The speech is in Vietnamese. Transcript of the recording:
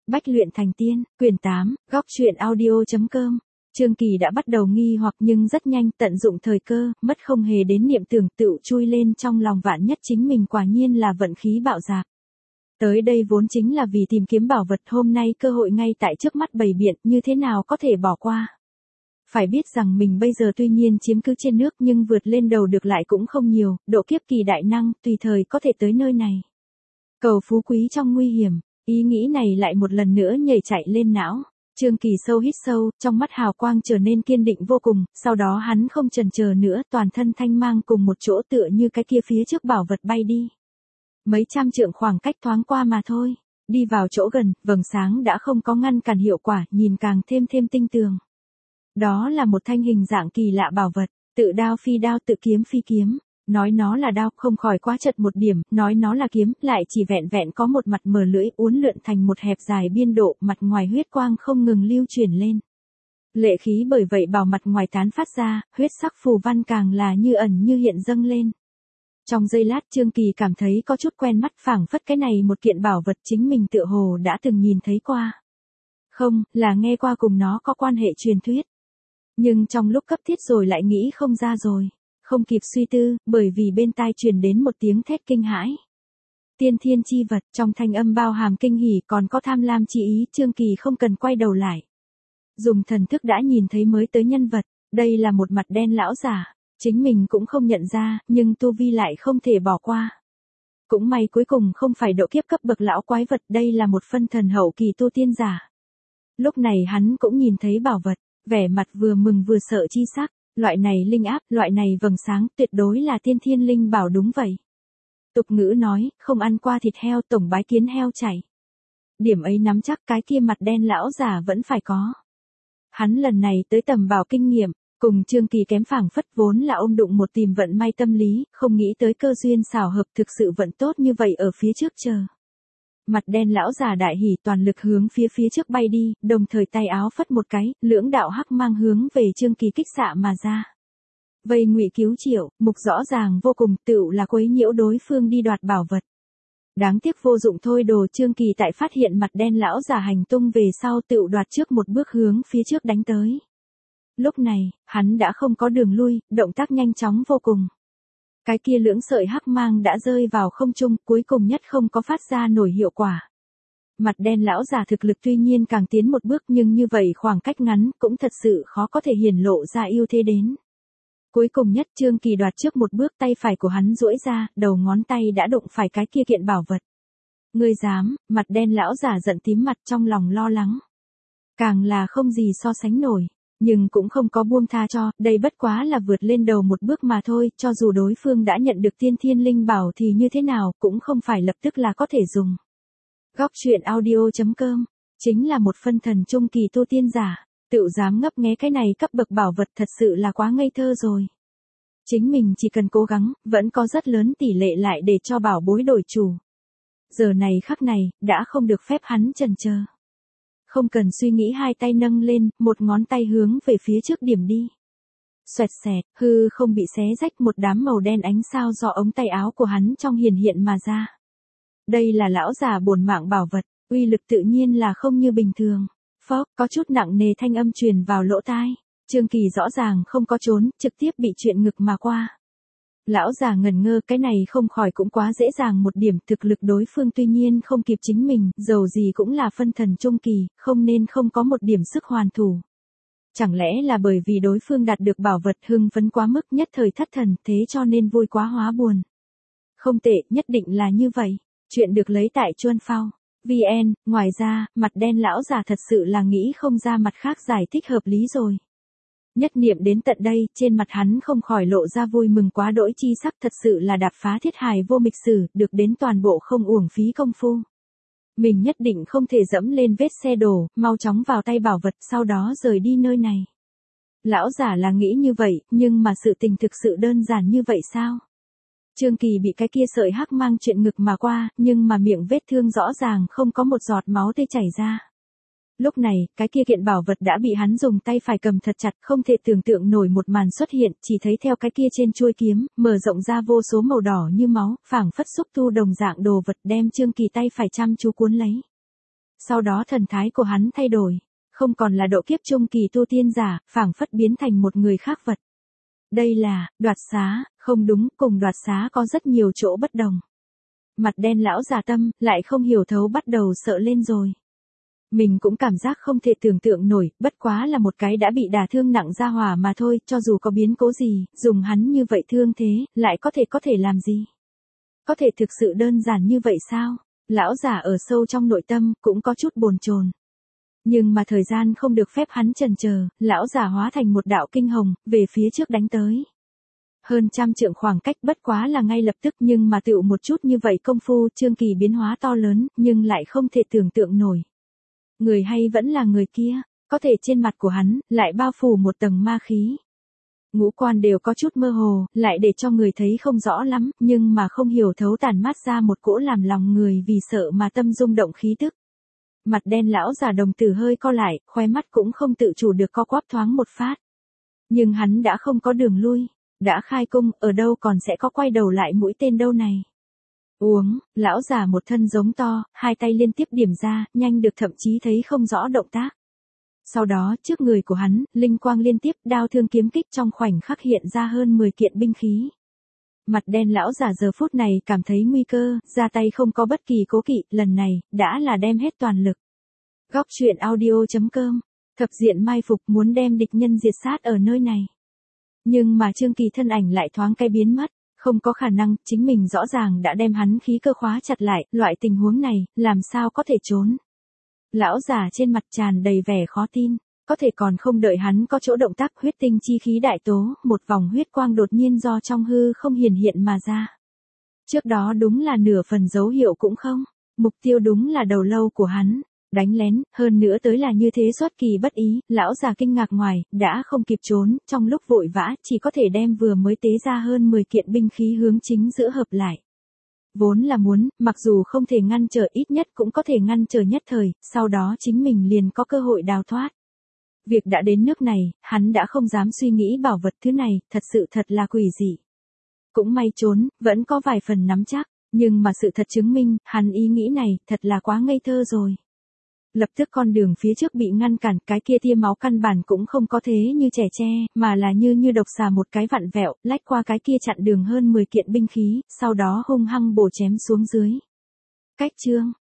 Bách luyện thành tiên, quyển 8, góc truyện audio.com. Trương Kỳ đã bắt đầu nghi hoặc nhưng rất nhanh tận dụng thời cơ, mất không hề đến niệm tưởng tựu chui lên trong lòng vạn nhất chính mình quả nhiên là vận khí bạo dạn. Tới đây vốn chính là vì tìm kiếm bảo vật, hôm nay cơ hội ngay tại trước mắt bày biện, như thế nào có thể bỏ qua. Phải biết rằng mình bây giờ tuy nhiên chiếm cứ trên nước nhưng vượt lên đầu được lại cũng không nhiều, độ kiếp kỳ đại năng, tùy thời có thể tới nơi này. Cầu phú quý trong nguy hiểm, ý nghĩ này lại một lần nữa nhảy chạy lên não. Trương Kỳ sâu hít sâu, trong mắt hào quang trở nên kiên định vô cùng, sau đó hắn không chần chờ nữa, toàn thân thanh mang cùng một chỗ tựa như cái kia phía trước bảo vật bay đi. Mấy trăm trượng khoảng cách thoáng qua mà thôi, đi vào chỗ gần, vầng sáng đã không có ngăn cản hiệu quả, nhìn càng thêm tinh tường. Đó là một thanh hình dạng kỳ lạ bảo vật, tự đao phi đao tự kiếm phi kiếm. Nói nó là đao không khỏi quá chật một điểm, nói nó là kiếm lại chỉ vẹn vẹn có một mặt mở lưỡi uốn lượn thành một hẹp dài biên độ, mặt ngoài huyết quang không ngừng lưu chuyển lên. Lệ khí bởi vậy bảo mặt ngoài tán phát ra, huyết sắc phù văn càng là như ẩn như hiện dâng lên. Trong giây lát Trương Kỳ cảm thấy có chút quen mắt, phảng phất cái này một kiện bảo vật chính mình tựa hồ đã từng nhìn thấy qua. Không, là nghe qua cùng nó có quan hệ truyền thuyết. Nhưng trong lúc cấp thiết rồi lại nghĩ không ra rồi. Không kịp suy tư, bởi vì bên tai truyền đến một tiếng thét kinh hãi. Tiên thiên chi vật, trong thanh âm bao hàm kinh hỉ còn có tham lam chi ý, Trương Kỳ không cần quay đầu lại. Dùng thần thức đã nhìn thấy mới tới nhân vật, đây là một mặt đen lão giả, chính mình cũng không nhận ra, nhưng tu vi lại không thể bỏ qua. Cũng may cuối cùng không phải độ kiếp cấp bậc lão quái vật, đây là một phân thần hậu kỳ tu tiên giả. Lúc này hắn cũng nhìn thấy bảo vật, vẻ mặt vừa mừng vừa sợ chi sắc. Loại này linh áp, loại này vầng sáng, tuyệt đối là tiên thiên linh bảo đúng vậy. Tục ngữ nói, không ăn qua thịt heo tổng bái kiến heo chảy. Điểm ấy nắm chắc cái kia mặt đen lão giả vẫn phải có. Hắn lần này tới tầm bảo kinh nghiệm, cùng Trương Kỳ kém phảng phất vốn là ôm đụng một tìm vận may tâm lý, không nghĩ tới cơ duyên xảo hợp thực sự vận tốt như vậy ở phía trước chờ. Mặt đen lão giả đại hỉ toàn lực hướng phía trước bay đi, đồng thời tay áo phất một cái, lưỡng đạo hắc mang hướng về Trương Kỳ kích xạ mà ra. Vây ngụy cứu triệu, mục rõ ràng vô cùng, tựu là quấy nhiễu đối phương đi đoạt bảo vật. Đáng tiếc vô dụng thôi đồ, Trương Kỳ tại phát hiện mặt đen lão giả hành tung về sau tựu đoạt trước một bước hướng phía trước đánh tới. Lúc này, hắn đã không có đường lui, động tác nhanh chóng vô cùng. Cái kia lưỡng sợi hắc mang đã rơi vào không trung, cuối cùng nhất không có phát ra nổi hiệu quả. Mặt đen lão giả thực lực tuy nhiên càng tiến một bước nhưng như vậy khoảng cách ngắn cũng thật sự khó có thể hiển lộ ra ưu thế đến. Cuối cùng nhất Trương Kỳ đoạt trước một bước, tay phải của hắn duỗi ra, đầu ngón tay đã đụng phải cái kia kiện bảo vật. Ngươi dám, mặt đen lão giả giận tím mặt trong lòng lo lắng. Càng là không gì so sánh nổi. Nhưng cũng không có buông tha cho, đây bất quá là vượt lên đầu một bước mà thôi, cho dù đối phương đã nhận được tiên thiên linh bảo thì như thế nào, cũng không phải lập tức là có thể dùng. Góc truyện audio.com, chính là một phân thần trung kỳ tu tiên giả, tự dám ngấp nghé cái này cấp bậc bảo vật thật sự là quá ngây thơ rồi. Chính mình chỉ cần cố gắng, vẫn có rất lớn tỷ lệ lại để cho bảo bối đổi chủ. Giờ này khắc này, đã không được phép hắn chần chờ. Không cần suy nghĩ hai tay nâng lên, một ngón tay hướng về phía trước điểm đi. Xoẹt xẹt, hư không bị xé rách, một đám màu đen ánh sao do ống tay áo của hắn trong hiển hiện mà ra. Đây là lão già bổn mạng bảo vật, uy lực tự nhiên là không như bình thường. Phốc, có chút nặng nề thanh âm truyền vào lỗ tai. Trương Kỳ rõ ràng không có trốn, trực tiếp bị chuyện ngực mà qua. Lão già ngẩn ngơ, cái này không khỏi cũng quá dễ dàng một điểm, thực lực đối phương tuy nhiên không kịp chính mình, dầu gì cũng là phân thần trung kỳ, không nên không có một điểm sức hoàn thủ. Chẳng lẽ là bởi vì đối phương đạt được bảo vật hưng phấn quá mức nhất thời thất thần, thế cho nên vui quá hóa buồn. Không tệ, nhất định là như vậy. Chuyện được lấy tại Chuan Phao VN, ngoài ra, mặt đen lão già thật sự là nghĩ không ra mặt khác giải thích hợp lý rồi. Nhất niệm đến tận đây, trên mặt hắn không khỏi lộ ra vui mừng quá đỗi chi sắc, thật sự là đạp phá thiết hài vô mịch sử, được đến toàn bộ không uổng phí công phu. Mình nhất định không thể dẫm lên vết xe đổ, mau chóng vào tay bảo vật, sau đó rời đi nơi này. Lão giả là nghĩ như vậy, nhưng mà sự tình thực sự đơn giản như vậy sao? Trương Kỳ bị cái kia sợi hắc mang chuyện ngực mà qua, nhưng mà miệng vết thương rõ ràng không có một giọt máu tươi chảy ra. Lúc này, cái kia kiện bảo vật đã bị hắn dùng tay phải cầm thật chặt, không thể tưởng tượng nổi một màn xuất hiện, chỉ thấy theo cái kia trên chuôi kiếm, mở rộng ra vô số màu đỏ như máu, phảng phất xúc tu đồng dạng đồ vật đem Trương Kỳ tay phải chăm chú cuốn lấy. Sau đó thần thái của hắn thay đổi, không còn là độ kiếp trung kỳ tu tiên giả, phảng phất biến thành một người khác vật. Đây là, đoạt xá, không đúng, cùng đoạt xá có rất nhiều chỗ bất đồng. Mặt đen lão già tâm, lại không hiểu thấu bắt đầu sợ lên rồi. Mình cũng cảm giác không thể tưởng tượng nổi, bất quá là một cái đã bị đả thương nặng ra hỏa mà thôi, cho dù có biến cố gì, dùng hắn như vậy thương thế, lại có thể làm gì? Có thể thực sự đơn giản như vậy sao? Lão già ở sâu trong nội tâm, cũng có chút bồn chồn. Nhưng mà thời gian không được phép hắn chần chờ, lão già hóa thành một đạo kinh hồng, về phía trước đánh tới. Hơn trăm trượng khoảng cách bất quá là ngay lập tức, nhưng mà tựu một chút như vậy công phu, Trương Kỳ biến hóa to lớn, nhưng lại không thể tưởng tượng nổi. Người hay vẫn là người kia, có thể trên mặt của hắn, lại bao phủ một tầng ma khí. Ngũ quan đều có chút mơ hồ, lại để cho người thấy không rõ lắm, nhưng mà không hiểu thấu tản mát ra một cỗ làm lòng người vì sợ mà tâm rung động khí tức. Mặt đen lão già đồng tử hơi co lại, khóe mắt cũng không tự chủ được co quắp thoáng một phát. Nhưng hắn đã không có đường lui, đã khai cung, ở đâu còn sẽ có quay đầu lại mũi tên đâu này. Uống, lão già một thân giống to, hai tay liên tiếp điểm ra, nhanh được thậm chí thấy không rõ động tác. Sau đó, trước người của hắn, linh quang liên tiếp, đao thương kiếm kích trong khoảnh khắc hiện ra hơn 10 kiện binh khí. Mặt đen lão già giờ phút này cảm thấy nguy cơ, ra tay không có bất kỳ cố kỵ, lần này, đã là đem hết toàn lực. Góc truyện audio.com, thập diện mai phục muốn đem địch nhân diệt sát ở nơi này. Nhưng mà Trương Kỳ thân ảnh lại thoáng cái biến mất, không có khả năng, chính mình rõ ràng đã đem hắn khí cơ khóa chặt lại, loại tình huống này, làm sao có thể trốn. Lão già trên mặt tràn đầy vẻ khó tin, có thể còn không đợi hắn có chỗ động tác, huyết tinh chi khí đại tố, một vòng huyết quang đột nhiên do trong hư không hiển hiện mà ra. Trước đó đúng là nửa phần dấu hiệu cũng không, mục tiêu đúng là đầu lâu của hắn, đánh lén, hơn nữa tới là như thế xuất kỳ bất ý, lão già kinh ngạc ngoài, đã không kịp trốn, trong lúc vội vã, chỉ có thể đem vừa mới tế ra hơn 10 kiện binh khí hướng chính giữa hợp lại. Vốn là muốn, mặc dù không thể ngăn trở ít nhất cũng có thể ngăn trở nhất thời, sau đó chính mình liền có cơ hội đào thoát. Việc đã đến nước này, hắn đã không dám suy nghĩ bảo vật thứ này, thật là quỷ dị. Cũng may trốn, vẫn có vài phần nắm chắc, nhưng mà sự thật chứng minh, hắn ý nghĩ này, thật là quá ngây thơ rồi. Lập tức con đường phía trước bị ngăn cản, cái kia tia máu căn bản cũng không có thế như trẻ tre, mà là như độc xà một cái vặn vẹo, lách qua cái kia chặn đường hơn 10 kiện binh khí, sau đó hung hăng bổ chém xuống dưới. Cách chương